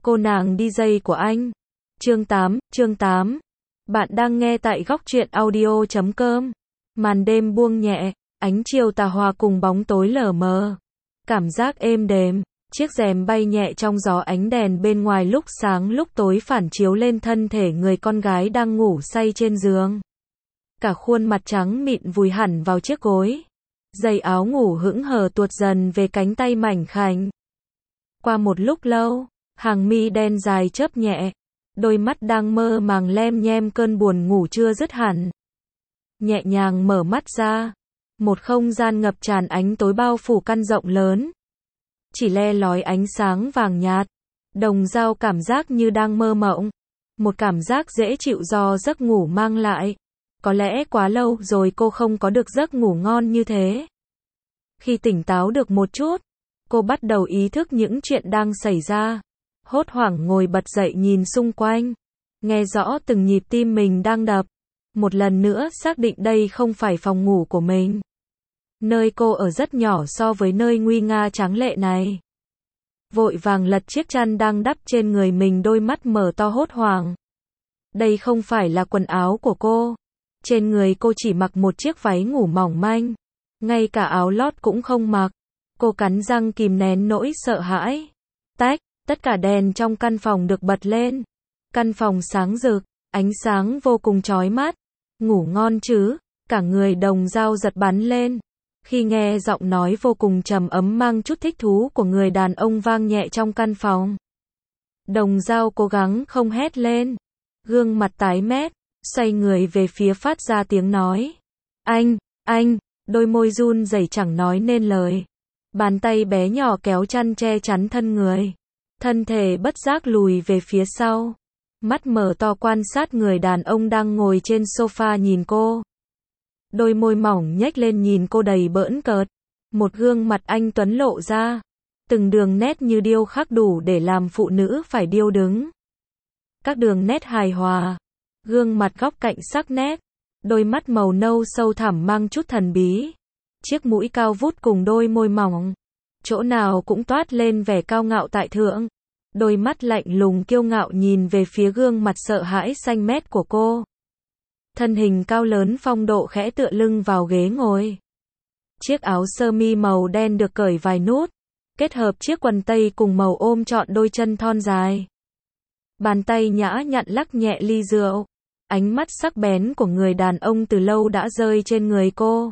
Cô nàng DJ của anh. Chương 8. Bạn đang nghe tại góc truyện audio.com. Màn đêm buông nhẹ, ánh chiều tà hòa cùng bóng tối lờ mờ. Cảm giác êm đềm, chiếc rèm bay nhẹ trong gió, ánh đèn bên ngoài lúc sáng lúc tối phản chiếu lên thân thể người con gái đang ngủ say trên giường. Cả khuôn mặt trắng mịn vùi hẳn vào chiếc gối. Dây áo ngủ hững hờ tuột dần về cánh tay mảnh khảnh. Qua một lúc lâu, hàng mi đen dài chớp nhẹ, đôi mắt đang mơ màng lem nhem cơn buồn ngủ chưa dứt hẳn. Nhẹ nhàng mở mắt ra, một không gian ngập tràn ánh tối bao phủ căn rộng lớn. Chỉ le lói ánh sáng vàng nhạt, Đồng Dao cảm giác như đang mơ mộng. Một cảm giác dễ chịu do giấc ngủ mang lại. Có lẽ quá lâu rồi cô không có được giấc ngủ ngon như thế. Khi tỉnh táo được một chút, cô bắt đầu ý thức những chuyện đang xảy ra. Hốt hoảng ngồi bật dậy nhìn xung quanh, nghe rõ từng nhịp tim mình đang đập. Một lần nữa xác định đây không phải phòng ngủ của mình. Nơi cô ở rất nhỏ so với nơi nguy nga tráng lệ này. Vội vàng lật chiếc chăn đang đắp trên người mình, đôi mắt mở to hốt hoảng. Đây không phải là quần áo của cô. Trên người cô chỉ mặc một chiếc váy ngủ mỏng manh. Ngay cả áo lót cũng không mặc. Cô cắn răng kìm nén nỗi sợ hãi. Tất cả đèn trong căn phòng được bật lên. Căn phòng sáng rực, ánh sáng vô cùng chói mắt. Ngủ ngon chứ? Cả người Đồng Dao giật bắn lên. Khi nghe giọng nói vô cùng trầm ấm mang chút thích thú của người đàn ông vang nhẹ trong căn phòng. Đồng Dao cố gắng không hét lên. Gương mặt tái mét, xoay người về phía phát ra tiếng nói. Anh, đôi môi run rẩy chẳng nói nên lời. Bàn tay bé nhỏ kéo chăn che chắn thân người. Thân thể bất giác lùi về phía sau. Mắt mở to quan sát người đàn ông đang ngồi trên sofa nhìn cô. Đôi môi mỏng nhếch lên nhìn cô đầy bỡn cợt. Một gương mặt anh tuấn lộ ra. Từng đường nét như điêu khắc đủ để làm phụ nữ phải điêu đứng. Các đường nét hài hòa. Gương mặt góc cạnh sắc nét. Đôi mắt màu nâu sâu thẳm mang chút thần bí. Chiếc mũi cao vút cùng đôi môi mỏng. Chỗ nào cũng toát lên vẻ cao ngạo tại thượng. Đôi mắt lạnh lùng kiêu ngạo nhìn về phía gương mặt sợ hãi xanh mét của cô. Thân hình cao lớn phong độ khẽ tựa lưng vào ghế ngồi. Chiếc áo sơ mi màu đen được cởi vài nút, kết hợp chiếc quần tây cùng màu ôm trọn đôi chân thon dài. Bàn tay nhã nhặn lắc nhẹ ly rượu. Ánh mắt sắc bén của người đàn ông từ lâu đã rơi trên người cô.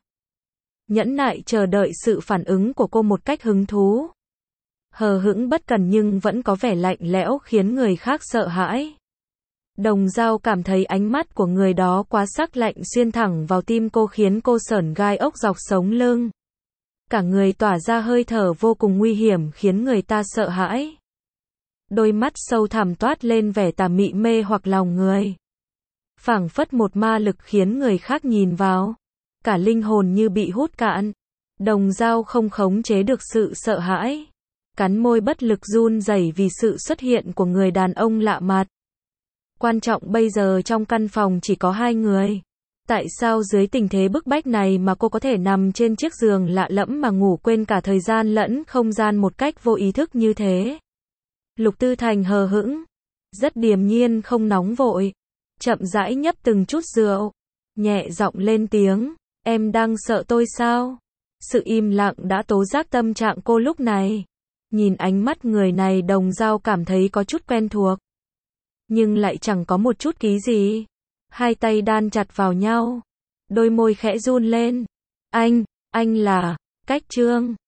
Nhẫn nại chờ đợi sự phản ứng của cô một cách hứng thú. Hờ hững bất cần nhưng vẫn có vẻ lạnh lẽo khiến người khác sợ hãi. Đồng Dao cảm thấy ánh mắt của người đó quá sắc lạnh xuyên thẳng vào tim cô khiến cô sởn gai ốc dọc sống lưng. Cả người tỏa ra hơi thở vô cùng nguy hiểm khiến người ta sợ hãi. Đôi mắt sâu thẳm toát lên vẻ tà mị mê hoặc lòng người. Phảng phất một ma lực khiến người khác nhìn vào. Cả linh hồn như bị hút cạn. Đồng Dao không khống chế được sự sợ hãi. Cắn môi bất lực run rẩy vì sự xuất hiện của người đàn ông lạ mặt. Quan trọng bây giờ trong căn phòng chỉ có hai người. Tại sao dưới tình thế bức bách này mà cô có thể nằm trên chiếc giường lạ lẫm mà ngủ quên cả thời gian lẫn không gian một cách vô ý thức như thế? Lục Tư Thành hờ hững, rất điềm nhiên không nóng vội, chậm rãi nhấp từng chút rượu, nhẹ giọng lên tiếng, em đang sợ tôi sao? Sự im lặng đã tố giác tâm trạng cô lúc này. Nhìn ánh mắt người này Đồng Dao cảm thấy có chút quen thuộc. Nhưng lại chẳng có một chút ký gì. Hai tay đan chặt vào nhau. Đôi môi khẽ run lên. Anh là, Cách Trương.